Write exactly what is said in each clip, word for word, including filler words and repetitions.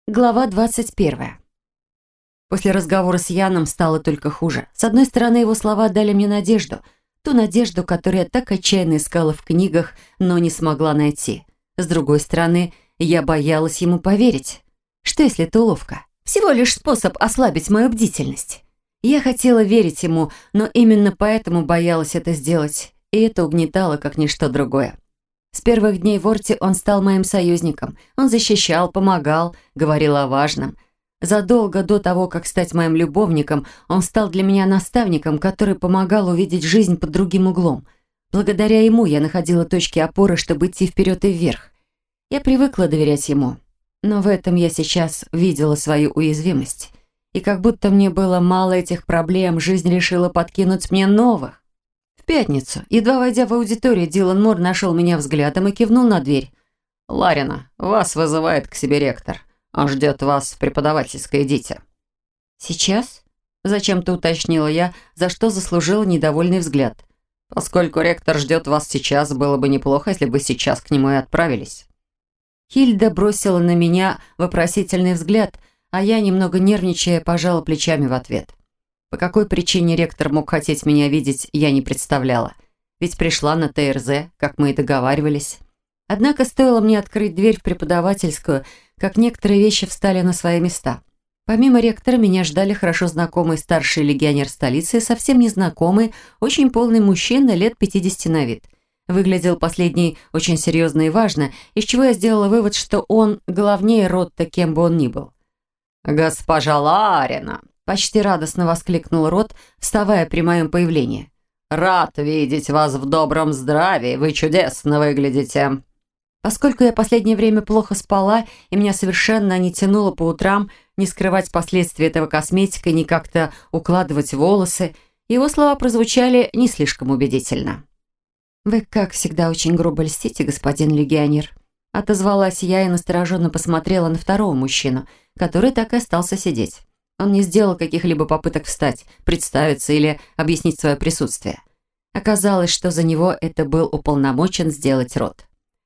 Глава двадцать первая. После разговора с Яном стало только хуже. С одной стороны, его слова дали мне надежду. Ту надежду, которую я так отчаянно искала в книгах, но не смогла найти. С другой стороны, я боялась ему поверить. Что если это уловка? Всего лишь способ ослабить мою бдительность. Я хотела верить ему, но именно поэтому боялась это сделать. И это угнетало, как ничто другое. С первых дней в Орте он стал моим союзником. Он защищал, помогал, говорил о важном. Задолго до того, как стать моим любовником, он стал для меня наставником, который помогал увидеть жизнь под другим углом. Благодаря ему я находила точки опоры, чтобы идти вперед и вверх. Я привыкла доверять ему. Но в этом я сейчас видела свою уязвимость. И как будто мне было мало этих проблем, жизнь решила подкинуть мне новых. В пятницу, едва войдя в аудиторию, Дилан Мур нашел меня взглядом и кивнул на дверь. «Ларина, вас вызывает к себе ректор. Он ждет вас в преподавательской, идите». «Сейчас?» – зачем-то уточнила я, за что заслужила недовольный взгляд. «Поскольку ректор ждет вас сейчас, было бы неплохо, если бы сейчас к нему и отправились». Хильда бросила на меня вопросительный взгляд, а я, немного нервничая, пожала плечами в ответ. По какой причине ректор мог хотеть меня видеть, я не представляла. Ведь пришла на ТРЗ, как мы и договаривались. Однако стоило мне открыть дверь в преподавательскую, как некоторые вещи встали на свои места. Помимо ректора меня ждали хорошо знакомый старший легионер столицы и совсем незнакомый, очень полный мужчина лет пятидесяти на вид. Выглядел последний очень серьезно и важно, из чего я сделала вывод, что он главнее Ротта, кем бы он ни был. «Госпожа Ларина!» – почти радостно воскликнул Рот, вставая при моем появлении. «Рад видеть вас в добром здравии, вы чудесно выглядите». Поскольку я последнее время плохо спала, и меня совершенно не тянуло по утрам не скрывать последствия этого косметикой, ни как-то укладывать волосы, его слова прозвучали не слишком убедительно. «Вы, как всегда, очень грубо льстите, господин легионер», отозвалась я и настороженно посмотрела на второго мужчину, который так и остался сидеть. Он не сделал каких-либо попыток встать, представиться или объяснить свое присутствие. Оказалось, что за него это был уполномочен сделать Рот.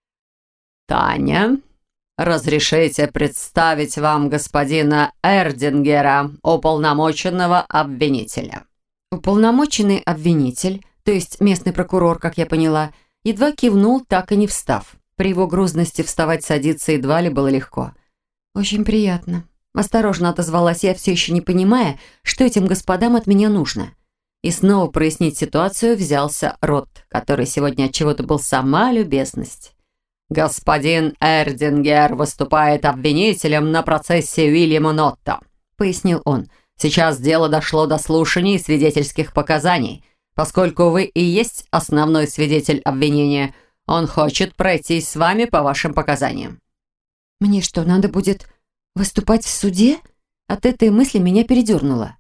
«Таня, разрешите представить вам господина Эрдингера, уполномоченного обвинителя». Уполномоченный обвинитель, то есть местный прокурор, как я поняла, едва кивнул, так и не встав. При его грузности вставать, садиться едва ли было легко. «Очень приятно». Осторожно отозвалась я, все еще не понимая, что этим господам от меня нужно. И снова прояснить ситуацию взялся Рот, который сегодня от чего-то был сама любезность. «Господин Эрдингер выступает обвинителем на процессе Уильяма Нотта», — пояснил он. «Сейчас дело дошло до слушаний и свидетельских показаний. Поскольку вы и есть основной свидетель обвинения, он хочет пройтись с вами по вашим показаниям». «Мне что, надо будет выступать в суде?» От этой мысли меня передернуло.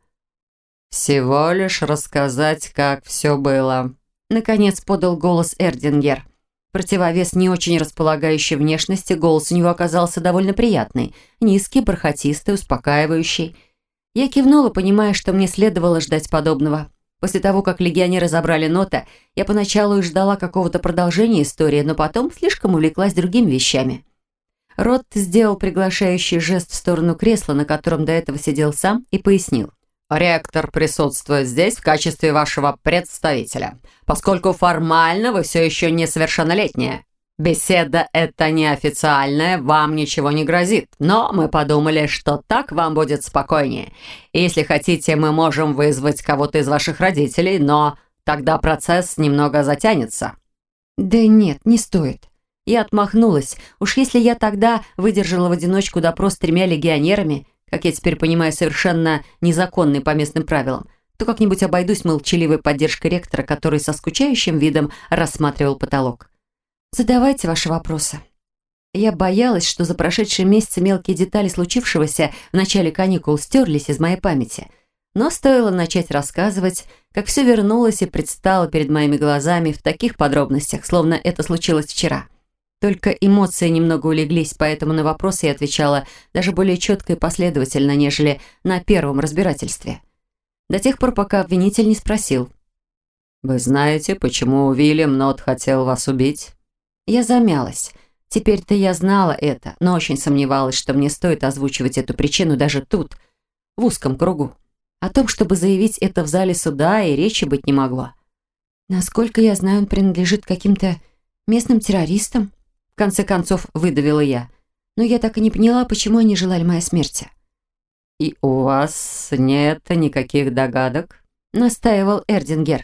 «Всего лишь рассказать, как все было», — наконец подал голос Эрдингер. Противовес не очень располагающей внешности, голос у него оказался довольно приятный, низкий, бархатистый, успокаивающий. Я кивнула, понимая, что мне следовало ждать подобного. После того, как легионеры забрали Нота, я поначалу и ждала какого-то продолжения истории, но потом слишком увлеклась другими вещами. Рот сделал приглашающий жест в сторону кресла, на котором до этого сидел сам, и пояснил. «Ректор присутствует здесь в качестве вашего представителя, поскольку формально вы все еще несовершеннолетняя. Беседа эта неофициальная, вам ничего не грозит, но мы подумали, что так вам будет спокойнее. Если хотите, мы можем вызвать кого-то из ваших родителей, но тогда процесс немного затянется». «Да нет, не стоит». Я отмахнулась. Уж если я тогда выдержала в одиночку допрос с тремя легионерами, как я теперь понимаю, совершенно незаконный по местным правилам, то как-нибудь обойдусь молчаливой поддержкой ректора, который со скучающим видом рассматривал потолок. «Задавайте ваши вопросы». Я боялась, что за прошедшие месяцы мелкие детали случившегося в начале каникул стерлись из моей памяти. Но стоило начать рассказывать, как все вернулось и предстало перед моими глазами в таких подробностях, словно это случилось вчера. Только эмоции немного улеглись, поэтому на вопросы я отвечала даже более четко и последовательно, нежели на первом разбирательстве. До тех пор, пока обвинитель не спросил. «Вы знаете, почему Уильям Нот хотел вас убить?» Я замялась. Теперь-то я знала это, но очень сомневалась, что мне стоит озвучивать эту причину даже тут, в узком кругу. О том, чтобы заявить это в зале суда, и речи быть не могло. Насколько я знаю, он принадлежит каким-то местным террористам. В конце концов, выдавила я. Но я так и не поняла, почему они желали моей смерти. «И у вас нет никаких догадок?» — настаивал Эрдингер.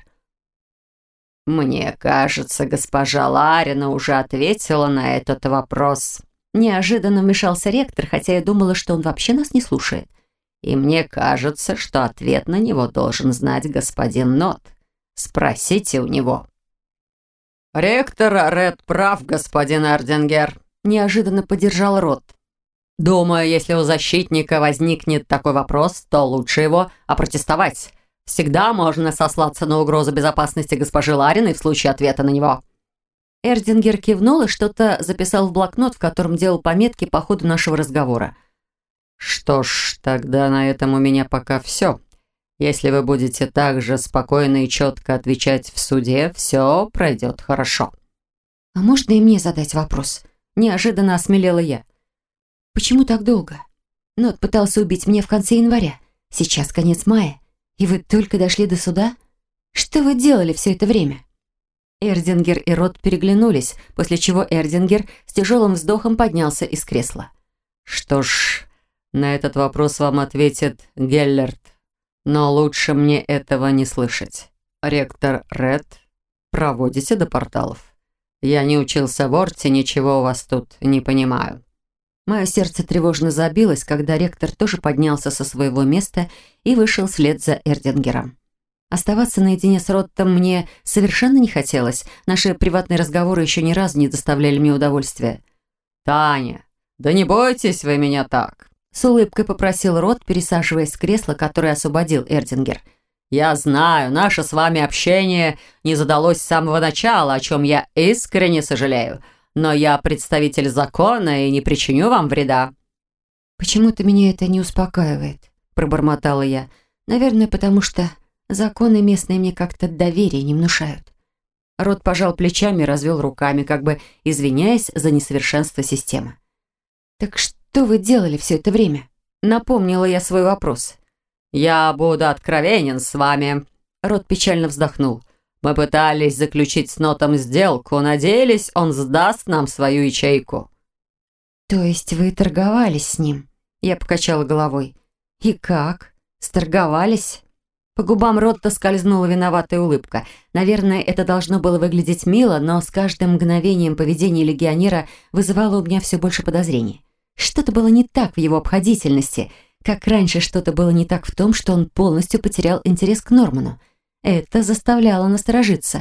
«Мне кажется, госпожа Ларина уже ответила на этот вопрос». Неожиданно вмешался ректор, хотя я думала, что он вообще нас не слушает. «И мне кажется, что ответ на него должен знать господин Нот. Спросите у него». «Ректор Ред прав, господин Эрдингер», — неожиданно поддержал Рот. «Думаю, если у защитника возникнет такой вопрос, то лучше его опротестовать. Всегда можно сослаться на угрозу безопасности госпожи Лариной в случае ответа на него». Эрдингер кивнул и что-то записал в блокнот, в котором делал пометки по ходу нашего разговора. «Что ж, тогда на этом у меня пока все. Если вы будете так же спокойно и четко отвечать в суде, все пройдет хорошо». «А можно и мне задать вопрос?» Неожиданно осмелела я. «Почему так долго? Нот пытался убить меня в конце января. Сейчас конец мая. И вы только дошли до суда? Что вы делали все это время?» Эрдингер и Рот переглянулись, после чего Эрдингер с тяжелым вздохом поднялся из кресла. «Что ж, на этот вопрос вам ответит Геллерт. Но лучше мне этого не слышать. Ректор Ред, проводите до порталов. Я не учился в Орте, ничего у вас тут не понимаю». Мое сердце тревожно забилось, когда ректор тоже поднялся со своего места и вышел вслед за Эрдингером. Оставаться наедине с Роттом мне совершенно не хотелось. Наши приватные разговоры еще ни разу не доставляли мне удовольствия. «Таня, да не бойтесь вы меня так!» С улыбкой попросил Рот, пересаживаясь в кресло, которое освободил Эрдингер. «Я знаю, наше с вами общение не задалось с самого начала, о чем я искренне сожалею. Но я представитель закона и не причиню вам вреда». «Почему-то меня это не успокаивает», — пробормотала я. «Наверное, потому что законы местные мне как-то доверия не внушают». Рот пожал плечами и развел руками, как бы извиняясь за несовершенство системы. «Так что вы делали все это время?» Напомнила я свой вопрос. «Я буду откровенен с вами», — Рот печально вздохнул. «Мы пытались заключить с Нотом сделку, надеялись, он сдаст нам свою ячейку». «То есть вы торговались с ним?» Я покачала головой. «И как? Сторговались?» По губам Ротта скользнула виноватая улыбка. Наверное, это должно было выглядеть мило, но с каждым мгновением поведение легионера вызывало у меня все больше подозрений. Что-то было не так в его обходительности, как раньше что-то было не так в том, что он полностью потерял интерес к Норману. Это заставляло насторожиться.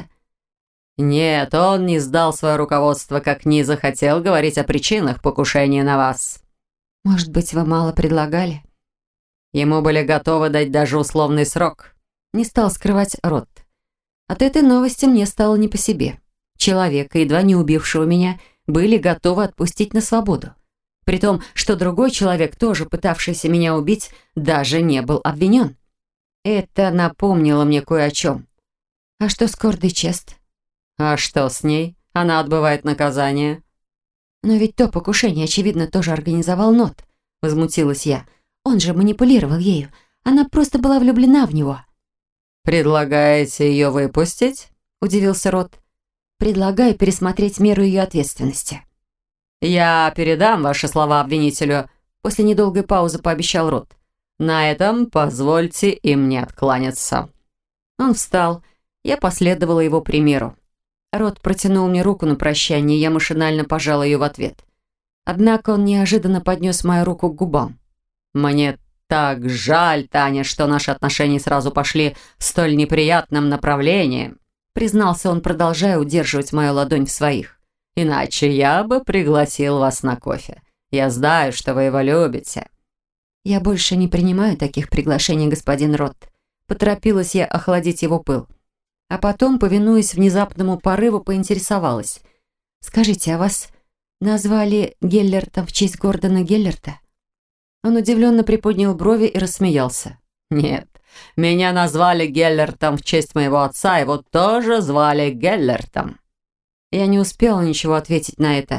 «Нет, он не сдал свое руководство, как не захотел говорить о причинах покушения на вас». «Может быть, вы мало предлагали?» Ему были готовы дать даже условный срок. Не стал скрывать Рот. От этой новости мне стало не по себе. Человека, едва не убившего меня, были готовы отпустить на свободу. При том, что другой человек, тоже пытавшийся меня убить, даже не был обвинен. Это напомнило мне кое о чем. «А что с Кордой Чест?» «А что с ней? Она отбывает наказание». «Но ведь то покушение, очевидно, тоже организовал Нот», — возмутилась я. «Он же манипулировал ею. Она просто была влюблена в него». «Предлагаете ее выпустить?» — удивился Рот. «Предлагаю пересмотреть меру ее ответственности». «Я передам ваши слова обвинителю», — после недолгой паузы пообещал Рот. «На этом позвольте им мне откланяться». Он встал. Я последовала его примеру. Рот протянул мне руку на прощание, и я машинально пожала ее в ответ. Однако он неожиданно поднес мою руку к губам. «Мне так жаль, Таня, что наши отношения сразу пошли в столь неприятном направлении», признался он, продолжая удерживать мою ладонь в своих. «Иначе я бы пригласил вас на кофе. Я знаю, что вы его любите». «Я больше не принимаю таких приглашений, господин Рот». Поторопилась я охладить его пыл. А потом, повинуясь внезапному порыву, поинтересовалась. «Скажите, а вас назвали Геллертом в честь Гордона Геллерта?» Он удивленно приподнял брови и рассмеялся. «Нет, меня назвали Геллертом в честь моего отца, его тоже звали Геллертом». Я не успела ничего ответить на это.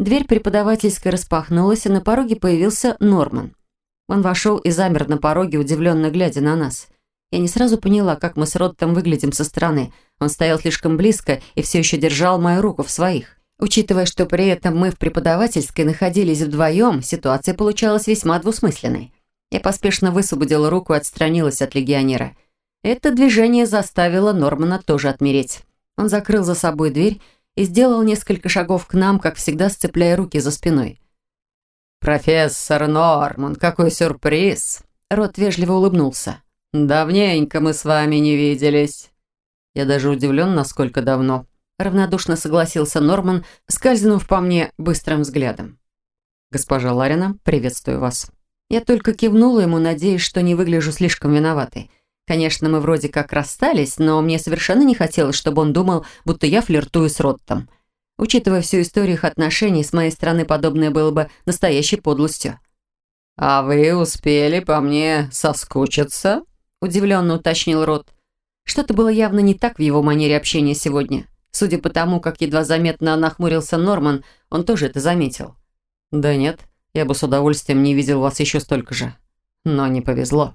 Дверь преподавательской распахнулась, и на пороге появился Норман. Он вошел и замер на пороге, удивленно глядя на нас. Я не сразу поняла, как мы с Роттом выглядим со стороны. Он стоял слишком близко и все еще держал мою руку в своих. Учитывая, что при этом мы в преподавательской находились вдвоем, ситуация получалась весьма двусмысленной. Я поспешно высвободила руку и отстранилась от легионера. Это движение заставило Нормана тоже отмереть. Он закрыл за собой дверь и сделал несколько шагов к нам, как всегда сцепляя руки за спиной. «Профессор Норман, какой сюрприз!» Рот вежливо улыбнулся. «Давненько мы с вами не виделись». Я даже удивлен, насколько давно. Равнодушно согласился Норман, скользнув по мне быстрым взглядом. «Госпожа Ларина, приветствую вас». Я только кивнула ему, надеясь, что не выгляжу слишком виноватой. Конечно, мы вроде как расстались, но мне совершенно не хотелось, чтобы он думал, будто я флиртую с Роттом. Учитывая всю историю их отношений, с моей стороны подобное было бы настоящей подлостью. «А вы успели по мне соскучиться?» – удивленно уточнил Ротт. Что-то было явно не так в его манере общения сегодня. Судя по тому, как едва заметно нахмурился Норман, он тоже это заметил. «Да нет, я бы с удовольствием не видел вас еще столько же. Но не повезло».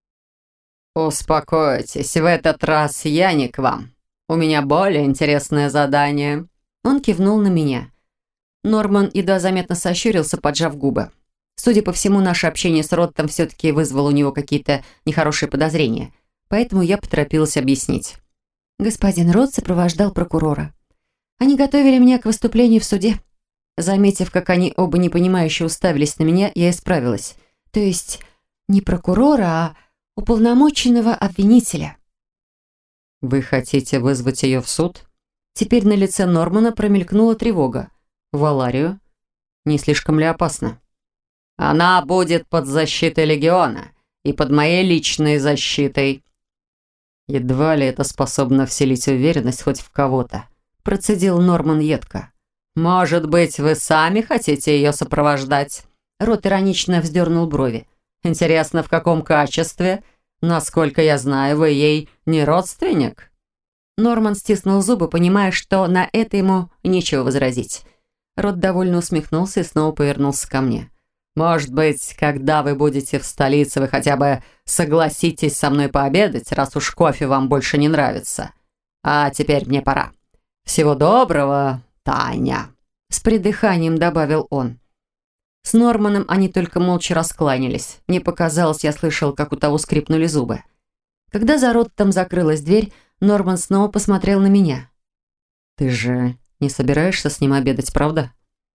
«Успокойтесь, в этот раз я не к вам. У меня более интересное задание». Он кивнул на меня. Норман едва заметно сощурился, поджав губы. Судя по всему, наше общение с Роттом все-таки вызвало у него какие-то нехорошие подозрения, поэтому я поторопилась объяснить. Господин Ротт сопровождал прокурора. Они готовили меня к выступлению в суде. Заметив, как они оба непонимающе уставились на меня, я исправилась. То есть не прокурора, а уполномоченного обвинителя. «Вы хотите вызвать ее в суд?» Теперь на лице Нормана промелькнула тревога. «В Аларию? Не слишком ли опасно?» «Она будет под защитой легиона и под моей личной защитой». «Едва ли это способно вселить уверенность хоть в кого-то», процедил Норман едко. «Может быть, вы сами хотите ее сопровождать?» Рот иронично вздернул брови. «Интересно, в каком качестве? Насколько я знаю, вы ей не родственник?» Норман стиснул зубы, понимая, что на это ему нечего возразить. Рот довольно усмехнулся и снова повернулся ко мне. «Может быть, когда вы будете в столице, вы хотя бы согласитесь со мной пообедать, раз уж кофе вам больше не нравится. А теперь мне пора. Всего доброго, Таня!» С придыханием добавил он. С Норманом они только молча раскланялись. Мне показалось, я слышал, как у того скрипнули зубы. Когда за Роттом закрылась дверь, Норман снова посмотрел на меня. «Ты же не собираешься с ним обедать, правда?»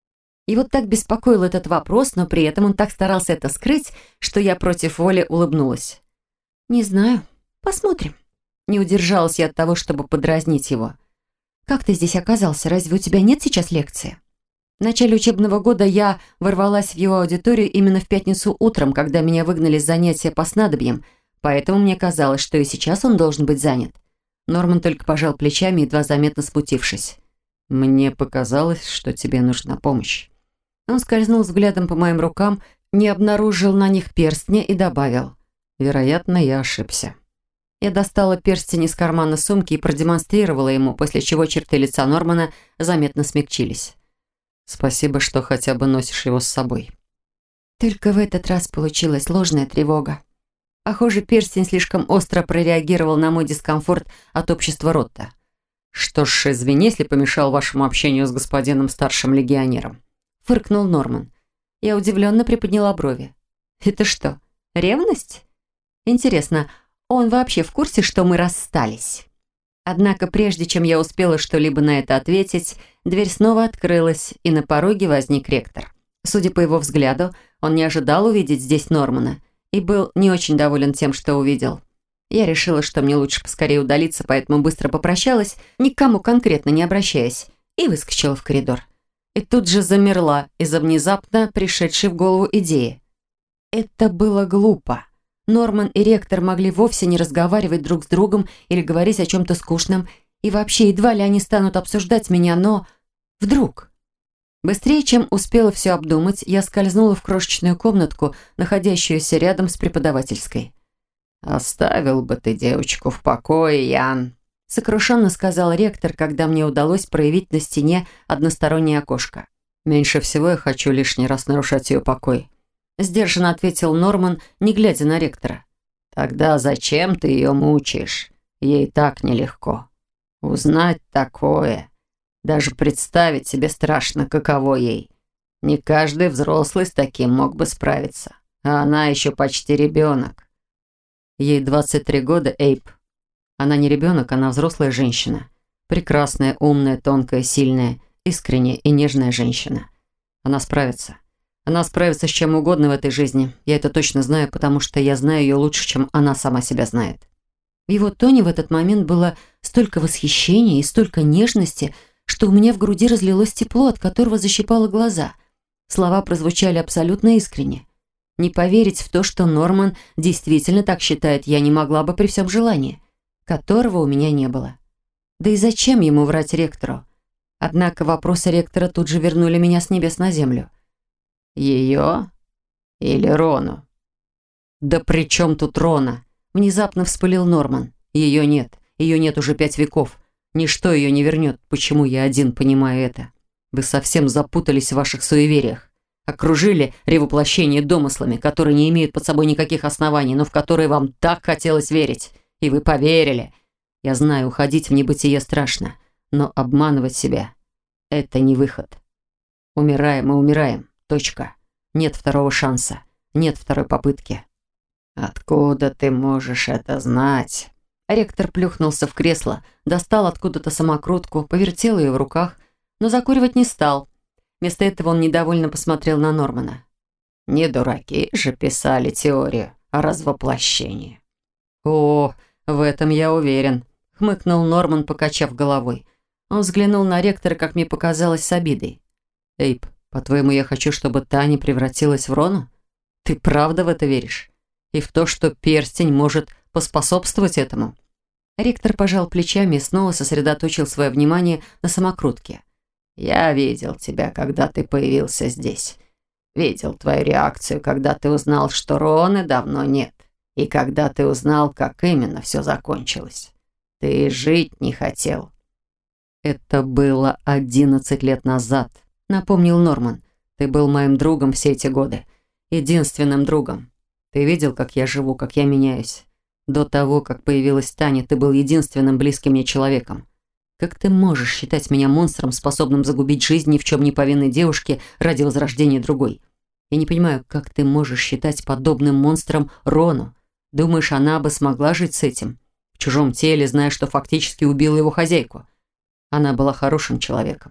И вот так беспокоил этот вопрос, но при этом он так старался это скрыть, что я против воли улыбнулась. «Не знаю. Посмотрим». Не удержалась я от того, чтобы подразнить его. «Как ты здесь оказался? Разве у тебя нет сейчас лекции?» В начале учебного года я ворвалась в его аудиторию именно в пятницу утром, когда меня выгнали с занятия по снадобьям, поэтому мне казалось, что и сейчас он должен быть занят. Норман только пожал плечами, едва заметно смутившись. «Мне показалось, что тебе нужна помощь». Он скользнул взглядом по моим рукам, не обнаружил на них перстня и добавил. «Вероятно, я ошибся». Я достала перстень из кармана сумки и продемонстрировала ему, после чего черты лица Нормана заметно смягчились. «Спасибо, что хотя бы носишь его с собой». Только в этот раз получилась ложная тревога. Похоже, перстень слишком остро прореагировал на мой дискомфорт от общества Ротта. «Что ж, извини, если помешал вашему общению с господином старшим легионером», фыркнул Норман. Я удивленно приподняла брови. «Это что, ревность? Интересно, он вообще в курсе, что мы расстались?» Однако прежде чем я успела что-либо на это ответить, дверь снова открылась, и на пороге возник ректор. Судя по его взгляду, он не ожидал увидеть здесь Нормана и был не очень доволен тем, что увидел. Я решила, что мне лучше поскорее удалиться, поэтому быстро попрощалась, ни к кому конкретно не обращаясь, и выскочила в коридор. И тут же замерла из-за внезапно пришедшей в голову идеи. Это было глупо. Норман и ректор могли вовсе не разговаривать друг с другом или говорить о чем-то скучном, и вообще едва ли они станут обсуждать меня, но... Вдруг... Быстрее, чем успела все обдумать, я скользнула в крошечную комнатку, находящуюся рядом с преподавательской. «Оставил бы ты девочку в покое, Ян», — сокрушенно сказал ректор, когда мне удалось проявить на стене одностороннее окошко. Меньше всего я хочу лишний раз нарушать ее покой. Сдержанно ответил Норман, не глядя на ректора. Тогда зачем ты ее мучаешь? Ей так нелегко. Узнать такое. Даже представить себе страшно, каково ей. Не каждый взрослый с таким мог бы справиться. А она еще почти ребенок. Ей двадцать три года, Эйп. Она не ребенок, она взрослая женщина. Прекрасная, умная, тонкая, сильная, искренняя и нежная женщина. Она справится. Она справится с чем угодно в этой жизни. Я это точно знаю, потому что я знаю ее лучше, чем она сама себя знает. В его тоне в этот момент было столько восхищения и столько нежности, что у меня в груди разлилось тепло, от которого защипало глаза. Слова прозвучали абсолютно искренне. Не поверить в то, что Норман действительно так считает, я не могла бы при всем желании, которого у меня не было. Да и зачем ему врать ректору? Однако вопросы ректора тут же вернули меня с небес на землю. Ее или Рону? Да при чем тут Рона? Внезапно вспылил Норман. Ее нет. Ее нет уже пять веков. Ничто ее не вернет. Почему я один понимаю это? Вы совсем запутались в ваших суевериях. Окружили ревоплощение домыслами, которые не имеют под собой никаких оснований, но в которые вам так хотелось верить. И вы поверили. Я знаю, уходить в небытие страшно, но обманывать себя – это не выход. Умираем и умираем. Точка. Нет второго шанса. Нет второй попытки. Откуда ты можешь это знать? Ректор плюхнулся в кресло, достал откуда-то самокрутку, повертел ее в руках, но закуривать не стал. Вместо этого он недовольно посмотрел на Нормана. Не дураки же писали теорию о развоплощении. О, в этом я уверен, хмыкнул Норман, покачав головой. Он взглянул на ректора, как мне показалось, с обидой. Эйп, по-твоему, я хочу, чтобы Таня превратилась в Рону? Ты правда в это веришь? И в то, что перстень может поспособствовать этому?» Ректор пожал плечами и снова сосредоточил свое внимание на самокрутке. «Я видел тебя, когда ты появился здесь. Видел твою реакцию, когда ты узнал, что Роны давно нет. И когда ты узнал, как именно все закончилось. Ты жить не хотел». «Это было одиннадцать лет назад», — напомнил Норман. «Ты был моим другом все эти годы. Единственным другом. Ты видел, как я живу, как я меняюсь. До того, как появилась Таня, ты был единственным близким мне человеком. Как ты можешь считать меня монстром, способным загубить жизнь ни в чем не повинной девушки ради возрождения другой? Я не понимаю, как ты можешь считать подобным монстром Рону? Думаешь, она бы смогла жить с этим? В чужом теле, зная, что фактически убила его хозяйку. Она была хорошим человеком».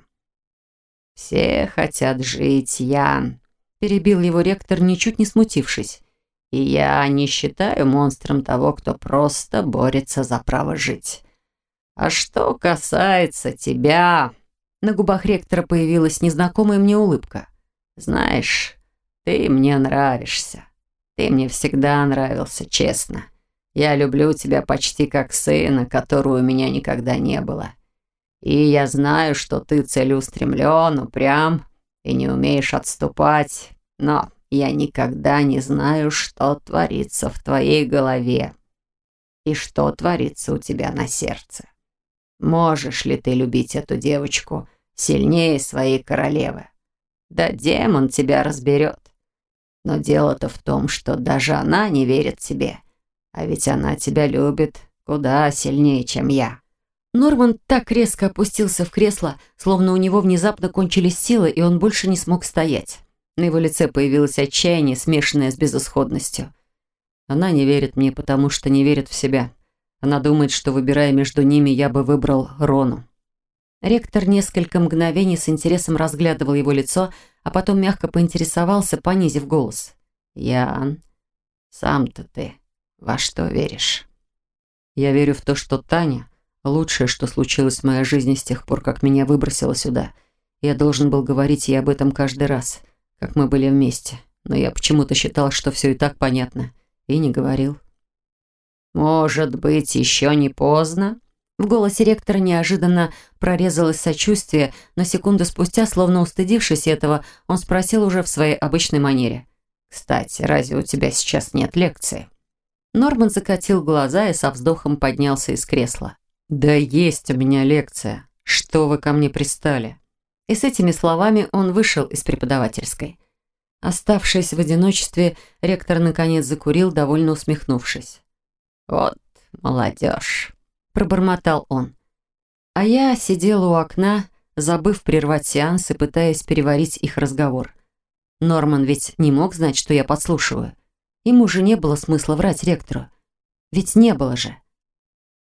«Все хотят жить, Ян», – перебил его ректор, ничуть не смутившись. «И я не считаю монстром того, кто просто борется за право жить. А что касается тебя...» На губах ректора появилась незнакомая мне улыбка. «Знаешь, ты мне нравишься. Ты мне всегда нравился, честно. Я люблю тебя почти как сына, которого у меня никогда не было. И я знаю, что ты целеустремлен, упрям и не умеешь отступать, но я никогда не знаю, что творится в твоей голове и что творится у тебя на сердце. Можешь ли ты любить эту девочку сильнее своей королевы? Да демон тебя разберет. Но дело-то в том, что даже она не верит тебе, а ведь она тебя любит куда сильнее, чем я». Норман так резко опустился в кресло, словно у него внезапно кончились силы, и он больше не смог стоять. На его лице появилось отчаяние, смешанное с безысходностью. Она не верит мне, потому что не верит в себя. Она думает, что, выбирая между ними, я бы выбрал Рону. Ректор несколько мгновений с интересом разглядывал его лицо, а потом мягко поинтересовался, понизив голос. «Ян, сам-то ты во что веришь?» «Я верю в то, что Таня – лучшее, что случилось в моей жизни с тех пор, как меня выбросило сюда. Я должен был говорить ей об этом каждый раз, как мы были вместе. Но я почему-то считал, что все и так понятно, и не говорил». «Может быть, еще не поздно?» В голосе ректора неожиданно прорезалось сочувствие, но секунду спустя, словно устыдившись этого, он спросил уже в своей обычной манере. «Кстати, разве у тебя сейчас нет лекции?» Норман закатил глаза и со вздохом поднялся из кресла. «Да есть у меня лекция. Что вы ко мне пристали?» И с этими словами он вышел из преподавательской. Оставшись в одиночестве, ректор наконец закурил, довольно усмехнувшись. «Вот молодежь», – пробормотал он. А я сидела у окна, забыв прервать сеанс и пытаясь переварить их разговор. Норман ведь не мог знать, что я подслушиваю. Ему же не было смысла врать ректору. Ведь не было же.